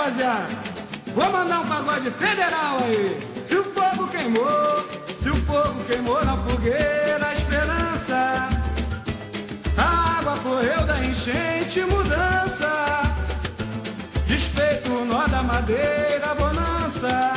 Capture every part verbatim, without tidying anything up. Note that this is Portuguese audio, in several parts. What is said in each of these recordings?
rapaziada, vou mandar um pagode federal aí. Se o fogo queimou, se o fogo queimou na fogueira a esperança, a água correu da enchente, mudança, desfeito o nó da madeira, bonança,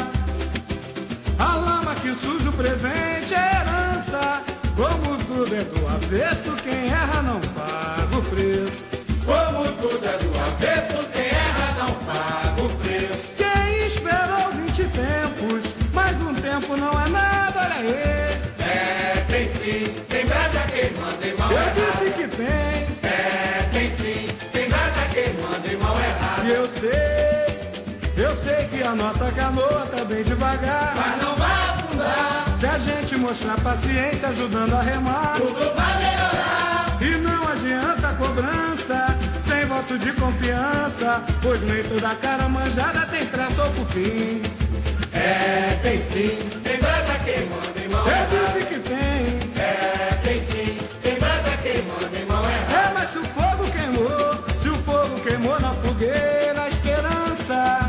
a lama que suja o presente é herança. Como tudo é do avesso, quem erra não paga o preço. Como tudo é do avesso, quem erra não paga o preço. Quem esperou vinte tempos, mais um tempo não é nada, olha aí. É, tem sim, tem brasa queimando e mal Eu errado. disse que tem. É, tem sim, tem brasa queimando e mal errado. E eu sei, eu sei que a nossa canoa tá bem devagar, Mas não vai afundar, se a gente mostrar paciência ajudando a remar. tudo vai melhorar. E não adianta a cobrança, sem voto de confiança, pois nem toda cara manjada tem traço ou cupim. É, tem sim, tem brasa queimando e mal Eu errado. disse que tem. É, tem sim, tem brasa queimando e mal errado. É, mas se o fogo queimou, se o fogo queimou na fogueira a esperança,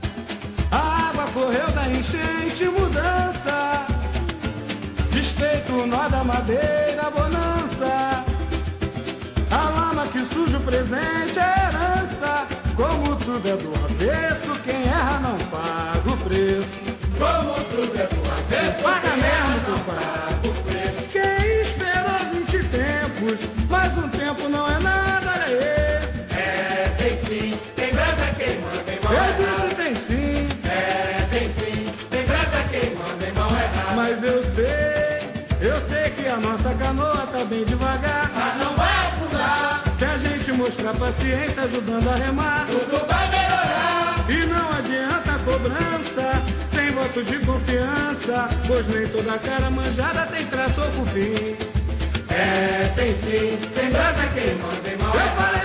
a água correu da enchente, mudança, desfeito o nó da madeira, bonança, a lama que suja o presente é herança. Como tudo é do avesso, quem erra não paga o preço. Como tudo é do avesso, Paga quem mesmo, erra não compadre. paga o preço. Quem esperou vinte tempos, mais um tempo não é nada, olha aí. É, tem sim, tem brasa queimando e mal Eu errado. disse tem sim, É, tem sim, tem brasa queimando e mal errado. mas eu sei, eu sei que a nossa canoa tá bem devagar. Mas não vai afundar, Se a gente mostrar paciência ajudando a remar, tudo vai melhorar. e não adianta a cobrança, sem voto de confiança, pois nem toda cara manjada tem traço ou cupim. É, tem sim, tem brasa queimando e mal Eu errado. falei